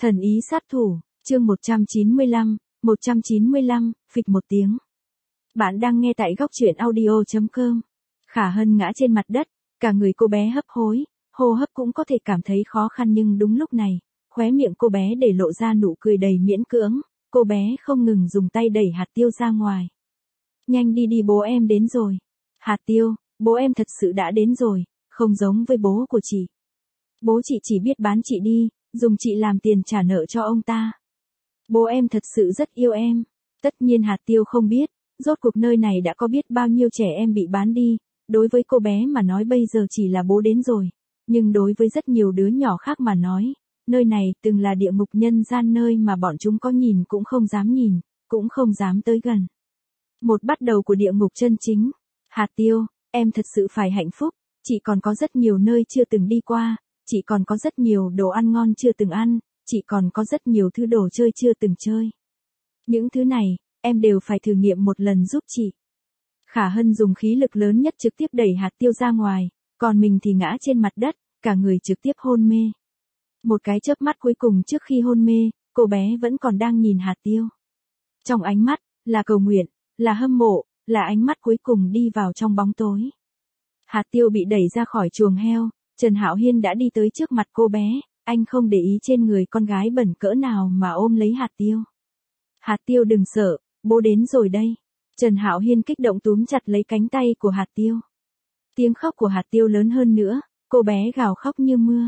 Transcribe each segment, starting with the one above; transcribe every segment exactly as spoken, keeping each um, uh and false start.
Thần ý sát thủ, chương một trăm chín mươi lăm, một trăm chín mươi lăm, phịch một tiếng. Bạn đang nghe tại góc truyện audio chấm com. Khả Hân ngã trên mặt đất, cả người cô bé hấp hối, hô hấp cũng có thể cảm thấy khó khăn, nhưng đúng lúc này, khóe miệng cô bé để lộ ra nụ cười đầy miễn cưỡng, cô bé không ngừng dùng tay đẩy hạt tiêu ra ngoài. Nhanh đi đi, bố em đến rồi. Hạt tiêu, bố em thật sự đã đến rồi, không giống với bố của chị. Bố chị chỉ biết bán chị đi, dùng chị làm tiền trả nợ cho ông ta. Bố em thật sự rất yêu em. Tất nhiên hạt tiêu không biết, rốt cuộc nơi này đã có biết bao nhiêu trẻ em bị bán đi, đối với cô bé mà nói bây giờ chỉ là bố đến rồi, nhưng đối với rất nhiều đứa nhỏ khác mà nói, nơi này từng là địa ngục nhân gian, nơi mà bọn chúng có nhìn cũng không dám nhìn, cũng không dám tới gần. Một bắt đầu của địa ngục chân chính. Hạt tiêu, em thật sự phải hạnh phúc, chị còn có rất nhiều nơi chưa từng đi qua, chị còn có rất nhiều đồ ăn ngon chưa từng ăn, chị còn có rất nhiều thứ đồ chơi chưa từng chơi. Những thứ này, em đều phải thử nghiệm một lần giúp chị. Khả Hân dùng khí lực lớn nhất trực tiếp đẩy hạt tiêu ra ngoài, còn mình thì ngã trên mặt đất, cả người trực tiếp hôn mê. Một cái chớp mắt cuối cùng trước khi hôn mê, cô bé vẫn còn đang nhìn hạt tiêu. Trong ánh mắt, là cầu nguyện, là hâm mộ, là ánh mắt cuối cùng đi vào trong bóng tối. Hạt tiêu bị đẩy ra khỏi chuồng heo, Trần Hạo Hiên đã đi tới trước mặt cô bé, anh không để ý trên người con gái bẩn cỡ nào mà ôm lấy hạt tiêu. Hạt tiêu đừng sợ, bố đến rồi đây. Trần Hạo Hiên kích động túm chặt lấy cánh tay của hạt tiêu. Tiếng khóc của hạt tiêu lớn hơn nữa, cô bé gào khóc như mưa.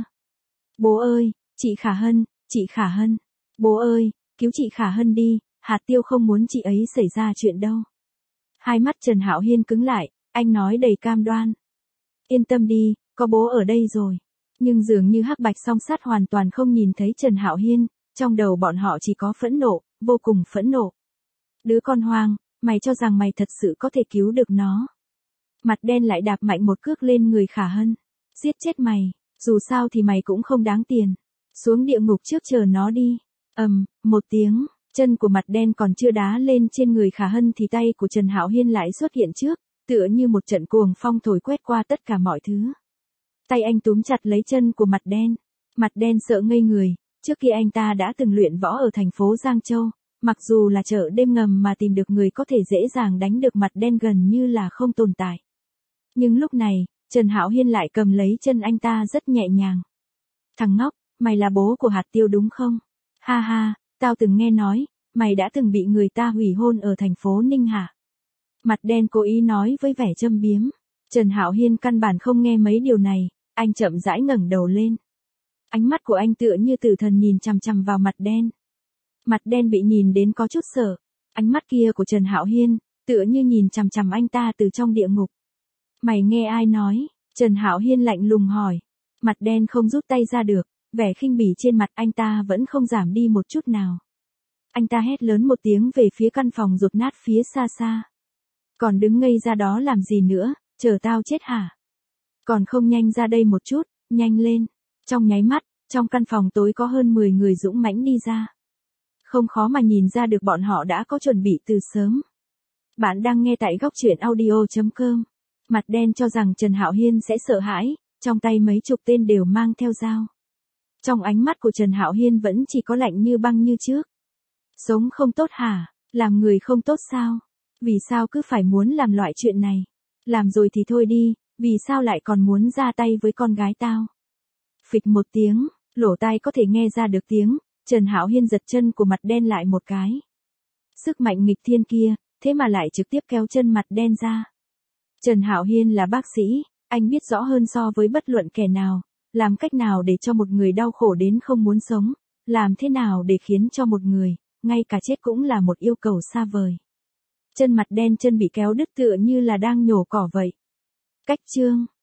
Bố ơi, chị Khả Hân, chị Khả Hân. Bố ơi, cứu chị Khả Hân đi, hạt tiêu không muốn chị ấy xảy ra chuyện đâu. Hai mắt Trần Hạo Hiên cứng lại, anh nói đầy cam đoan. Yên tâm đi, có bố ở đây rồi. Nhưng dường như Hắc Bạch Song Sát hoàn toàn không nhìn thấy Trần Hạo Hiên, trong đầu bọn họ chỉ có phẫn nộ, vô cùng phẫn nộ. Đứa con hoang, mày cho rằng mày thật sự có thể cứu được nó. Mặt đen lại đạp mạnh một cước lên người Khả Hân. Giết chết mày, dù sao thì mày cũng không đáng tiền. Xuống địa ngục trước chờ nó đi. Ầm, um, một tiếng, chân của mặt đen còn chưa đá lên trên người Khả Hân thì tay của Trần Hạo Hiên lại xuất hiện trước, tựa như một trận cuồng phong thổi quét qua tất cả mọi thứ. Tay anh túm chặt lấy chân của mặt đen. Mặt đen sợ ngây người, trước kia anh ta đã từng luyện võ ở thành phố Giang Châu, mặc dù là chợ đêm ngầm mà tìm được người có thể dễ dàng đánh được mặt đen gần như là không tồn tại. Nhưng lúc này, Trần Hạo Hiên lại cầm lấy chân anh ta rất nhẹ nhàng. Thằng ngốc, mày là bố của hạt tiêu đúng không? Ha ha, tao từng nghe nói, mày đã từng bị người ta hủy hôn ở thành phố Ninh hả? Mặt đen cố ý nói với vẻ châm biếm. Trần Hạo Hiên căn bản không nghe mấy điều này, anh chậm rãi ngẩng đầu lên. Ánh mắt của anh tựa như tử thần nhìn chằm chằm vào mặt đen. Mặt đen bị nhìn đến có chút sợ. Ánh mắt kia của Trần Hạo Hiên, tựa như nhìn chằm chằm anh ta từ trong địa ngục. Mày nghe ai nói? Trần Hạo Hiên lạnh lùng hỏi. Mặt đen không rút tay ra được, vẻ khinh bỉ trên mặt anh ta vẫn không giảm đi một chút nào. Anh ta hét lớn một tiếng về phía căn phòng rột nát phía xa xa. Còn đứng ngây ra đó làm gì nữa, chờ tao chết hả? Còn không nhanh ra đây một chút, nhanh lên. Trong nháy mắt, trong căn phòng tối có hơn mười người dũng mãnh đi ra. Không khó mà nhìn ra được bọn họ đã có chuẩn bị từ sớm. Bạn đang nghe tại góc truyện audio chấm com. Mặt đen cho rằng Trần Hạo Hiên sẽ sợ hãi, trong tay mấy chục tên đều mang theo dao. Trong ánh mắt của Trần Hạo Hiên vẫn chỉ có lạnh như băng như trước. Sống không tốt hả? Làm người không tốt sao? Vì sao cứ phải muốn làm loại chuyện này? Làm rồi thì thôi đi, vì sao lại còn muốn ra tay với con gái tao? Phịch một tiếng, lỗ tai có thể nghe ra được tiếng, Trần Hạo Hiên giật chân của mặt đen lại một cái. Sức mạnh nghịch thiên kia, thế mà lại trực tiếp kéo chân mặt đen ra. Trần Hạo Hiên là bác sĩ, anh biết rõ hơn so với bất luận kẻ nào, làm cách nào để cho một người đau khổ đến không muốn sống, làm thế nào để khiến cho một người, ngay cả chết cũng là một yêu cầu xa vời. Chân mặt đen chân bị kéo đứt tựa như là đang nhổ cỏ vậy. Cách chương